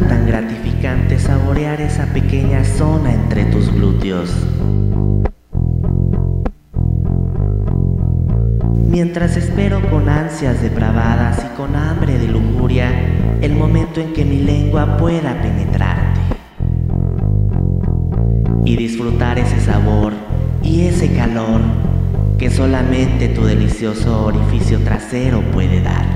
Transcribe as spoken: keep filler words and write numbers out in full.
tan gratificante saborear esa pequeña zona entre tus glúteos. Mientras espero con ansias depravadas y con hambre de lujuria el momento en que mi lengua pueda penetrarte y disfrutar ese sabor y ese calor que solamente tu delicioso orificio trasero puede dar.